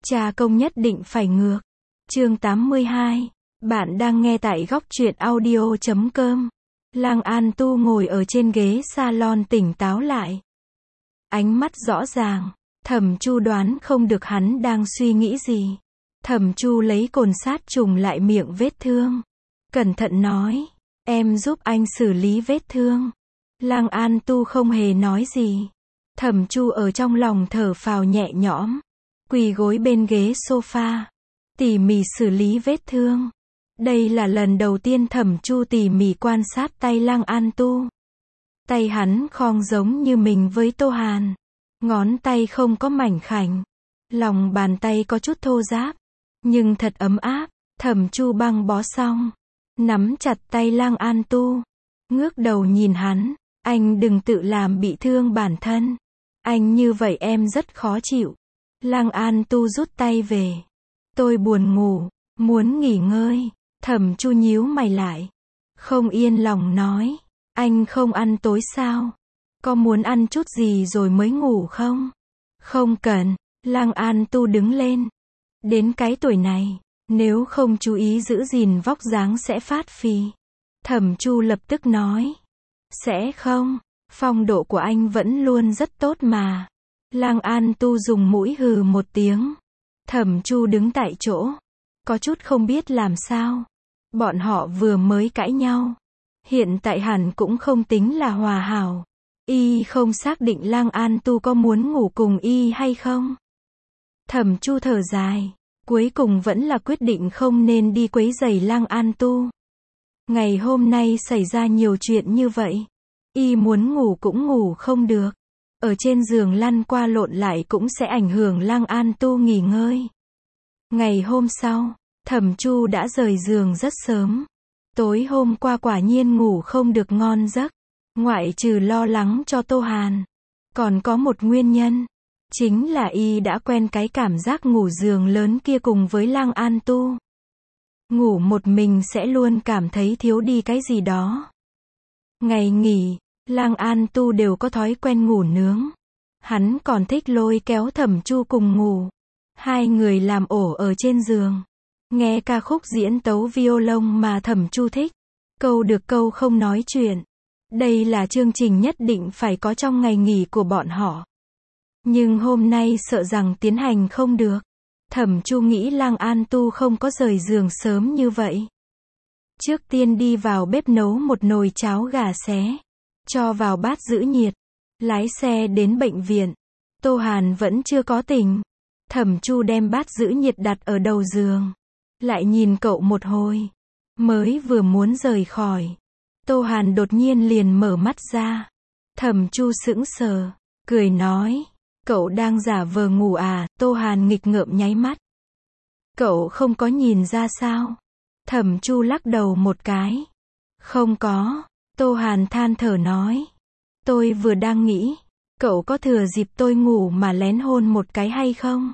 Cha công nhất định phải ngược. Chương 82. Bạn đang nghe tại góc truyện audio.com. Lang An Tu ngồi ở trên ghế salon tỉnh táo lại. Ánh mắt rõ ràng. Thẩm Chu đoán không được hắn đang suy nghĩ gì. Thẩm Chu lấy cồn sát trùng lại miệng vết thương. Cẩn thận nói. Em giúp anh xử lý vết thương. Lang An Tu không hề nói gì. Thẩm Chu ở trong lòng thở phào nhẹ nhõm. Quỳ gối bên ghế sofa. Tỉ mỉ xử lý vết thương. Đây là lần đầu tiên Thẩm Chu tỉ mỉ quan sát tay Lang An Tu. Tay hắn khom giống như mình với Tô Hàn. Ngón tay không có mảnh khảnh. Lòng bàn tay có chút thô ráp. Nhưng thật ấm áp. Thẩm Chu băng bó xong. Nắm chặt tay Lang An Tu. Ngước đầu nhìn hắn. Anh đừng tự làm bị thương bản thân. Anh như vậy em rất khó chịu. Lang An Tu rút tay về. Tôi buồn ngủ. Muốn nghỉ ngơi. Thẩm Chu nhíu mày lại. Không yên lòng nói. Anh không ăn tối sao? Có muốn ăn chút gì rồi mới ngủ không? Không cần. Lang An Tu đứng lên. Đến cái tuổi này, nếu không chú ý giữ gìn vóc dáng sẽ phát phì. Thẩm Chu lập tức nói. Sẽ không. Phong độ của anh vẫn luôn rất tốt mà. Lang An Tu dùng mũi hừ một tiếng. Thẩm Chu đứng tại chỗ. Có chút không biết làm sao. Bọn họ vừa mới cãi nhau. Hiện tại hẳn cũng không tính là hòa hảo. Y không xác định Lang An Tu có muốn ngủ cùng Y hay không. Thẩm Chu thở dài. Cuối cùng vẫn là quyết định không nên đi quấy rầy Lang An Tu. Ngày hôm nay xảy ra nhiều chuyện như vậy. Y muốn ngủ cũng ngủ không được. Ở trên giường lăn qua lộn lại cũng sẽ ảnh hưởng Lang An Tu nghỉ ngơi. Ngày hôm sau, Thẩm Chu đã rời giường rất sớm. Tối hôm qua quả nhiên ngủ không được ngon giấc. Ngoại trừ lo lắng cho Tô Hàn. Còn có một nguyên nhân. Chính là Y đã quen cái cảm giác ngủ giường lớn kia cùng với Lang An Tu. Ngủ một mình sẽ luôn cảm thấy thiếu đi cái gì đó. Ngày nghỉ, Lang An Tu đều có thói quen ngủ nướng. Hắn còn thích lôi kéo Thẩm Chu cùng ngủ. Hai người làm ổ ở trên giường. Nghe ca khúc diễn tấu violon mà Thẩm Chu thích. Câu được câu không nói chuyện. Đây là chương trình nhất định phải có trong ngày nghỉ của bọn họ. Nhưng hôm nay sợ rằng tiến hành không được. Thẩm Chu nghĩ Lang An Tu không có rời giường sớm như vậy. Trước tiên đi vào bếp nấu một nồi cháo gà xé. Cho vào bát giữ nhiệt. Lái xe đến bệnh viện. Tô Hàn vẫn chưa có tỉnh. Thẩm Chu đem bát giữ nhiệt đặt ở đầu giường. Lại nhìn cậu một hồi. Mới vừa muốn rời khỏi. Tô Hàn đột nhiên liền mở mắt ra. Thẩm Chu sững sờ. Cười nói. Cậu đang giả vờ ngủ à? Tô Hàn nghịch ngợm nháy mắt. Cậu không có nhìn ra sao? Thẩm Chu lắc đầu một cái. Không có. Tô Hàn than thở nói. Tôi vừa đang nghĩ. Cậu có thừa dịp tôi ngủ mà lén hôn một cái hay không?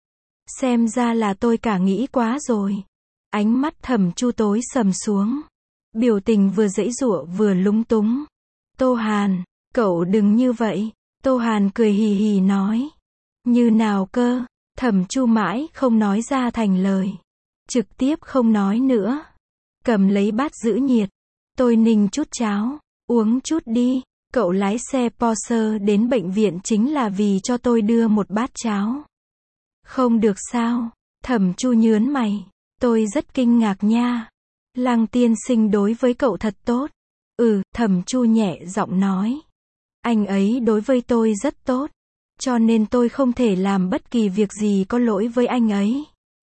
Xem ra là tôi cả nghĩ quá rồi. Ánh mắt Thẩm Chu tối sầm xuống. Biểu tình vừa giãy giụa vừa lúng túng. Tô Hàn, cậu đừng như vậy. Tô Hàn cười hì hì nói. Như nào cơ? Thẩm Chu mãi không nói ra thành lời. Trực tiếp không nói nữa. Cầm lấy bát giữ nhiệt. Tôi ninh chút cháo. Uống chút đi. Cậu lái xe Porsche đến bệnh viện chính là vì cho tôi đưa một bát cháo. Không được sao? Thẩm Chu nhướng mày. Tôi rất kinh ngạc nha. Lang tiên sinh đối với cậu thật tốt. Thẩm Chu nhẹ giọng nói. Anh ấy đối với tôi rất tốt. Cho nên tôi không thể làm bất kỳ việc gì có lỗi với anh ấy.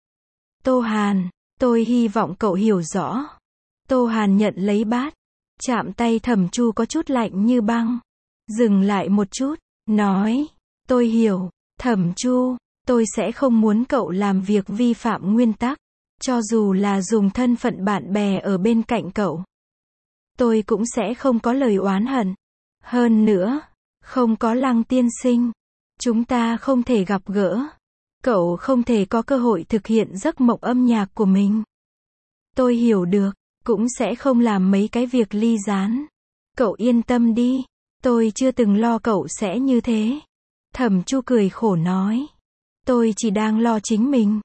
Tô Hàn, tôi hy vọng cậu hiểu rõ. Tô Hàn nhận lấy bát. Chạm tay Thẩm Chu có chút lạnh như băng. Dừng lại một chút. Nói. Tôi hiểu. Thẩm Chu, tôi sẽ không muốn cậu làm việc vi phạm nguyên tắc. Cho dù là dùng thân phận bạn bè ở bên cạnh cậu. Tôi cũng sẽ không có lời oán hận. Hơn nữa, không có Lăng tiên sinh. Chúng ta không thể gặp gỡ. Cậu không thể có cơ hội thực hiện giấc mộng âm nhạc của mình. Tôi hiểu được, cũng sẽ không làm mấy cái việc ly gián. Cậu yên tâm đi, tôi chưa từng lo cậu sẽ như thế. Thẩm Chu cười khổ nói. Tôi chỉ đang lo chính mình.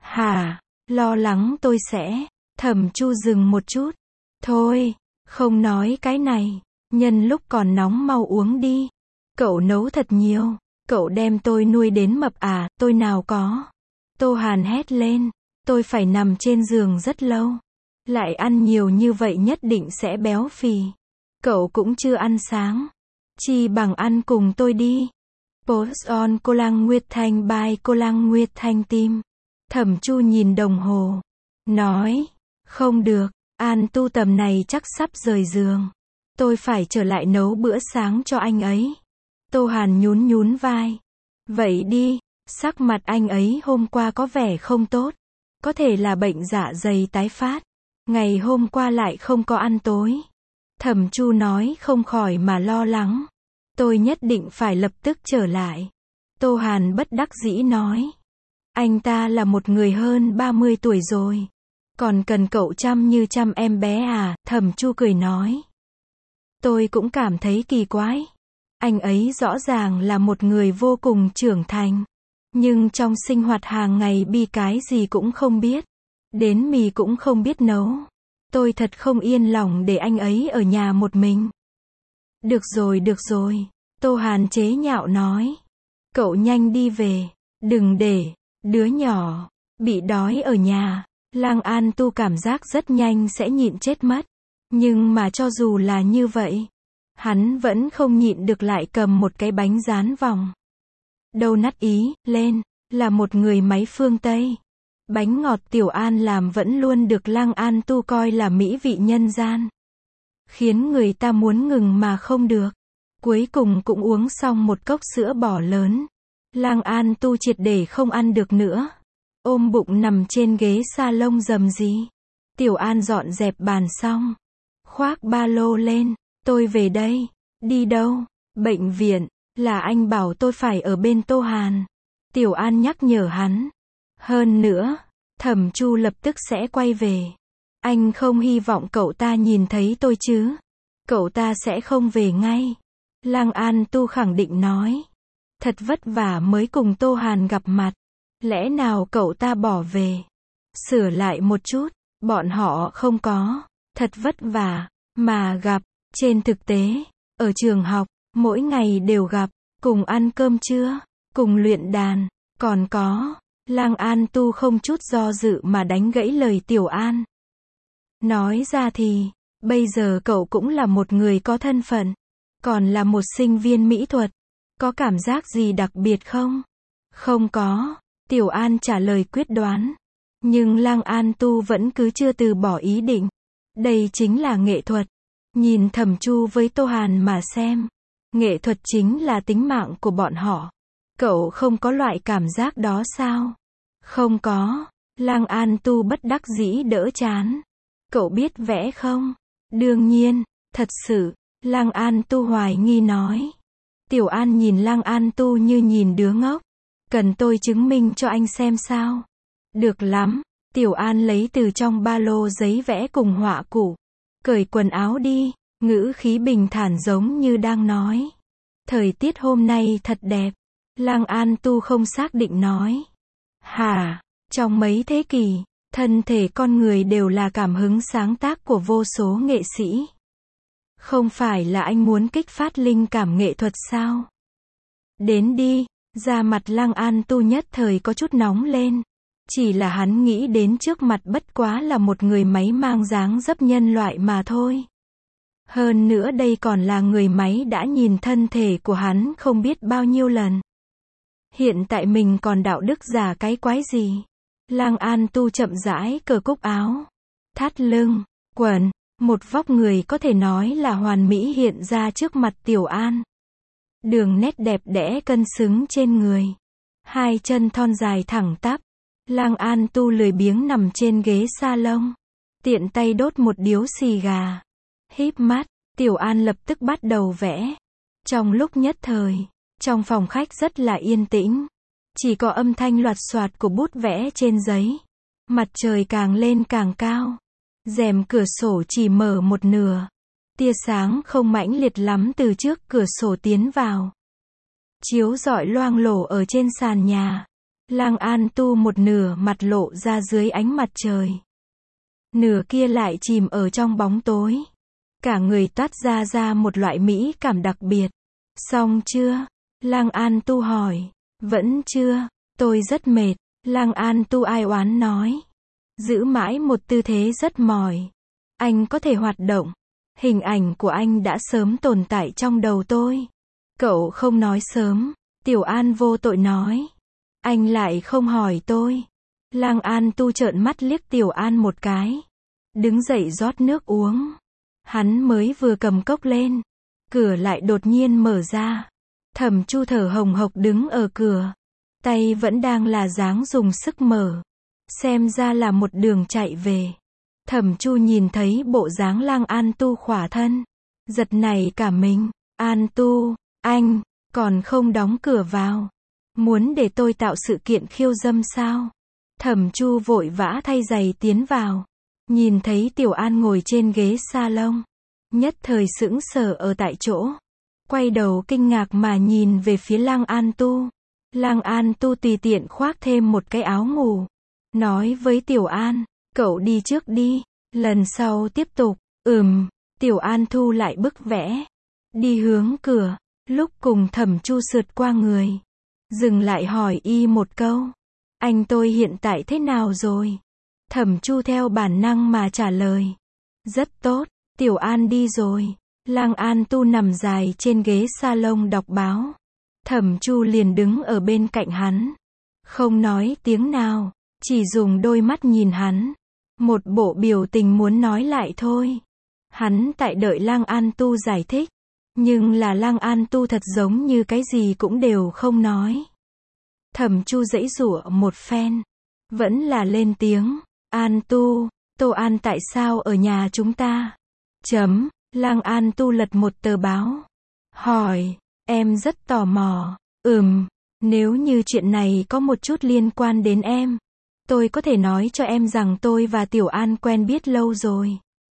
Hả? Lo lắng tôi sẽ. Thẩm Chu dừng một chút. Thôi, không nói cái này. Nhân lúc còn nóng mau uống đi. Cậu nấu thật nhiều. Cậu đem tôi nuôi đến mập à, tôi nào có. Tô Hàn hét lên. Tôi phải nằm trên giường rất lâu. Lại ăn nhiều như vậy nhất định sẽ béo phì. Cậu cũng chưa ăn sáng. Chi bằng ăn cùng tôi đi. Post on Cô Lăng Nguyệt Thanh by Cô Lăng Nguyệt Thanh Tim. Thẩm Chu nhìn đồng hồ. Nói. Không được. An Tu tầm này chắc sắp rời giường. Tôi phải trở lại nấu bữa sáng cho anh ấy. Tô Hàn nhún nhún vai. Vậy đi. Sắc mặt anh ấy hôm qua có vẻ không tốt. Có thể là bệnh dạ dày tái phát. Ngày hôm qua lại không có ăn tối. Thẩm Chu nói không khỏi mà lo lắng. Tôi nhất định phải lập tức trở lại. Tô Hàn bất đắc dĩ nói. Anh ta là một người hơn 30 tuổi rồi. Còn cần cậu chăm như chăm em bé à, Thẩm Chu cười nói. Tôi cũng cảm thấy kỳ quái. Anh ấy rõ ràng là một người vô cùng trưởng thành. Nhưng trong sinh hoạt hàng ngày bi cái gì cũng không biết. Đến mì cũng không biết nấu. Tôi thật không yên lòng để anh ấy ở nhà một mình. Được rồi. Tô Hàn chế nhạo nói. Cậu nhanh đi về. Đừng để đứa nhỏ bị đói ở nhà. Lăng An Tu cảm giác rất nhanh sẽ nhịn chết mất. Nhưng mà cho dù là như vậy, hắn vẫn không nhịn được lại cầm một cái bánh rán vòng. Donut Ý, lên, là một người máy phương Tây. Bánh ngọt Tiểu An làm vẫn luôn được Lăng An Tu coi là mỹ vị nhân gian. Khiến người ta muốn ngừng mà không được. Cuối cùng cũng uống xong một cốc sữa bò lớn. Lăng An Tu triệt để không ăn được nữa. Ôm bụng nằm trên ghế salon rầm rì. Tiểu An dọn dẹp bàn xong. Khoác ba lô lên. Tôi về đây. Đi đâu? Bệnh viện. Là anh bảo tôi phải ở bên Tô Hàn. Tiểu An nhắc nhở hắn. Hơn nữa, Thẩm Chu lập tức sẽ quay về. Anh không hy vọng cậu ta nhìn thấy tôi chứ. Cậu ta sẽ không về ngay. Lăng An Tu khẳng định nói. Thật vất vả mới cùng Tô Hàn gặp mặt. Lẽ nào cậu ta bỏ về? Sửa lại một chút. Bọn họ không có. Thật vất vả. Mà gặp. Trên thực tế. Ở trường học. Mỗi ngày đều gặp. Cùng ăn cơm trưa. Cùng luyện đàn. Còn có. Lăng An Tu không chút do dự mà đánh gãy lời Tiểu An. Nói ra thì. Bây giờ cậu cũng là một người có thân phận. Còn là một sinh viên mỹ thuật. Có cảm giác gì đặc biệt không? Không có. Tiểu An trả lời quyết đoán. Nhưng Lăng An Tu vẫn cứ chưa từ bỏ ý định. Đây chính là nghệ thuật. Nhìn Thẩm Chu với Tô Hàn mà xem. Nghệ thuật chính là tính mạng của bọn họ. Cậu không có loại cảm giác đó sao? Không có. Lăng An Tu bất đắc dĩ đỡ chán. Cậu biết vẽ không? Đương nhiên. Thật sự. Lăng An Tu hoài nghi nói. Tiểu An nhìn Lăng An Tu như nhìn đứa ngốc. Cần tôi chứng minh cho anh xem sao? Được lắm. Tiểu An lấy từ trong ba lô giấy vẽ cùng họa cụ. Cởi quần áo đi. Ngữ khí bình thản giống như đang nói. Thời tiết hôm nay thật đẹp. Lăng An Tu không xác định nói. Hả? Trong mấy thế kỷ, thân thể con người đều là cảm hứng sáng tác của vô số nghệ sĩ. Không phải là anh muốn kích phát linh cảm nghệ thuật sao? Đến đi. Da mặt Lăng An Tu nhất thời có chút nóng lên. Chỉ là hắn nghĩ đến trước mặt bất quá là một người máy mang dáng dấp nhân loại mà thôi. Hơn nữa đây còn là người máy đã nhìn thân thể của hắn không biết bao nhiêu lần. Hiện tại mình còn đạo đức giả cái quái gì? Lăng An Tu chậm rãi cởi cúc áo. Thắt lưng, quần, một vóc người có thể nói là hoàn mỹ hiện ra trước mặt Tiểu An. Đường nét đẹp đẽ cân xứng trên người. Hai chân thon dài thẳng tắp. Lăng An Tu lười biếng nằm trên ghế salon. Tiện tay đốt một điếu xì gà. Híp mắt, Tiểu An lập tức bắt đầu vẽ. Trong lúc nhất thời, trong phòng khách rất là yên tĩnh. Chỉ có âm thanh loạt soạt của bút vẽ trên giấy. Mặt trời càng lên càng cao. Rèm cửa sổ chỉ mở một nửa. Tia sáng không mãnh liệt lắm từ trước cửa sổ tiến vào. Chiếu rọi loang lổ ở trên sàn nhà. Lang An Tu một nửa mặt lộ ra dưới ánh mặt trời. Nửa kia lại chìm ở trong bóng tối. Cả người toát ra một loại mỹ cảm đặc biệt. Xong chưa? Lang An Tu hỏi. Vẫn chưa, tôi rất mệt. Lang An Tu ai oán nói. Giữ mãi một tư thế rất mỏi. Anh có thể hoạt động. Hình ảnh của anh đã sớm tồn tại trong đầu tôi. Cậu không nói sớm. Tiểu An vô tội nói. Anh lại không hỏi tôi. Lang An Tu trợn mắt liếc Tiểu An một cái. Đứng dậy rót nước uống. Hắn mới vừa cầm cốc lên. Cửa lại đột nhiên mở ra. Thẩm Chu thở hồng hộc đứng ở cửa. Tay vẫn đang là dáng dùng sức mở. Xem ra là một đường chạy về. Thẩm Chu nhìn thấy bộ dáng Lang An Tu khỏa thân. Giật nảy cả mình. An Tu, anh, còn không đóng cửa vào. Muốn để tôi tạo sự kiện khiêu dâm sao? Thẩm Chu vội vã thay giày tiến vào. Nhìn thấy Tiểu An ngồi trên ghế salon. Nhất thời sững sờ ở tại chỗ. Quay đầu kinh ngạc mà nhìn về phía Lang An Tu. Lang An Tu tùy tiện khoác thêm một cái áo ngủ. Nói với Tiểu An, cậu đi trước đi. Lần sau tiếp tục. Tiểu An thu lại bức vẽ. Đi hướng cửa. Lúc cùng Thẩm Chu sượt qua người. Dừng lại hỏi y một câu. Anh tôi hiện tại thế nào rồi? Thẩm Chu theo bản năng mà trả lời. Rất tốt, Tiểu An đi rồi. Lang An Tu nằm dài trên ghế salon đọc báo. Thẩm Chu liền đứng ở bên cạnh hắn. Không nói tiếng nào, chỉ dùng đôi mắt nhìn hắn. Một bộ biểu tình muốn nói lại thôi. Hắn tại đợi Lang An Tu giải thích. Nhưng là Lang An Tu thật giống như cái gì cũng đều không nói. Thẩm Chu giãy giụa một phen. Vẫn là lên tiếng. An Tu, Tô An tại sao ở nhà chúng ta? Lang An Tu lật một tờ báo. Hỏi, em rất tò mò. Nếu như chuyện này có một chút liên quan đến em. Tôi có thể nói cho em rằng tôi và Tiểu An quen biết lâu rồi.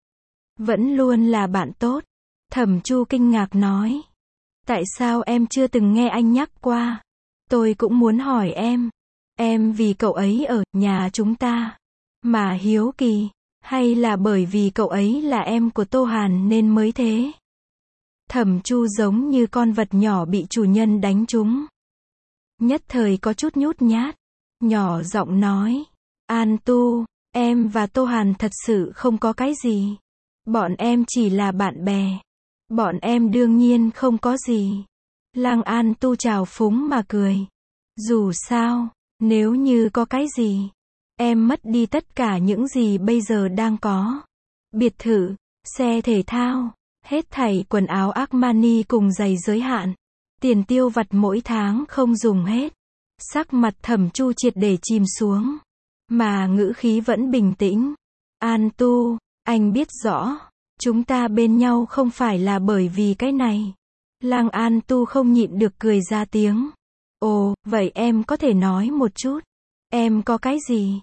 Vẫn luôn là bạn tốt. Thẩm Chu kinh ngạc nói. Tại sao em chưa từng nghe anh nhắc qua? Tôi cũng muốn hỏi em. Em vì cậu ấy ở nhà chúng ta mà hiếu kỳ, hay là bởi vì cậu ấy là em của Tô Hàn nên mới thế? Thẩm Chu giống như con vật nhỏ bị chủ nhân đánh trúng. Nhất thời có chút nhút nhát. Nhỏ giọng nói. An Tu, em và Tô Hàn thật sự không có cái gì. Bọn em chỉ là bạn bè. Bọn em đương nhiên không có gì. Lang An Tu trào phúng mà cười. Dù sao, nếu như có cái gì, em mất đi tất cả những gì bây giờ đang có. Biệt thự, xe thể thao, hết thảy quần áo Armani cùng giày giới hạn. Tiền tiêu vặt mỗi tháng không dùng hết. Sắc mặt Thẩm Chu triệt để chìm xuống. Mà ngữ khí vẫn bình tĩnh. An Tu, anh biết rõ. Chúng ta bên nhau không phải là bởi vì cái này. Lang An Tu không nhịn được cười ra tiếng. Ồ, vậy em có thể nói một chút. Em có cái gì?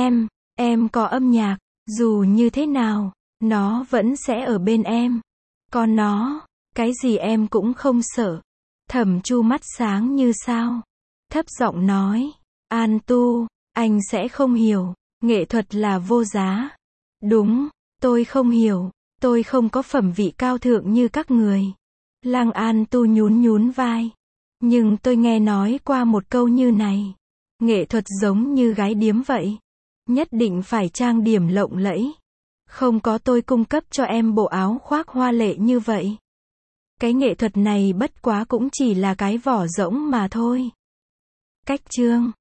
Em có âm nhạc. Dù như thế nào, nó vẫn sẽ ở bên em. Còn nó, cái gì em cũng không sợ. Thẩm Chu mắt sáng như sao. Thấp giọng nói. An Tu, anh sẽ không hiểu. Nghệ thuật là vô giá. Đúng, tôi không hiểu. Tôi không có phẩm vị cao thượng như các người. Lang An Tu nhún vai. Nhưng tôi nghe nói qua một câu như này. Nghệ thuật giống như gái điếm vậy. Nhất định phải trang điểm lộng lẫy. Không có tôi cung cấp cho em bộ áo khoác hoa lệ như vậy. Cái nghệ thuật này bất quá cũng chỉ là cái vỏ rỗng mà thôi. Cách chương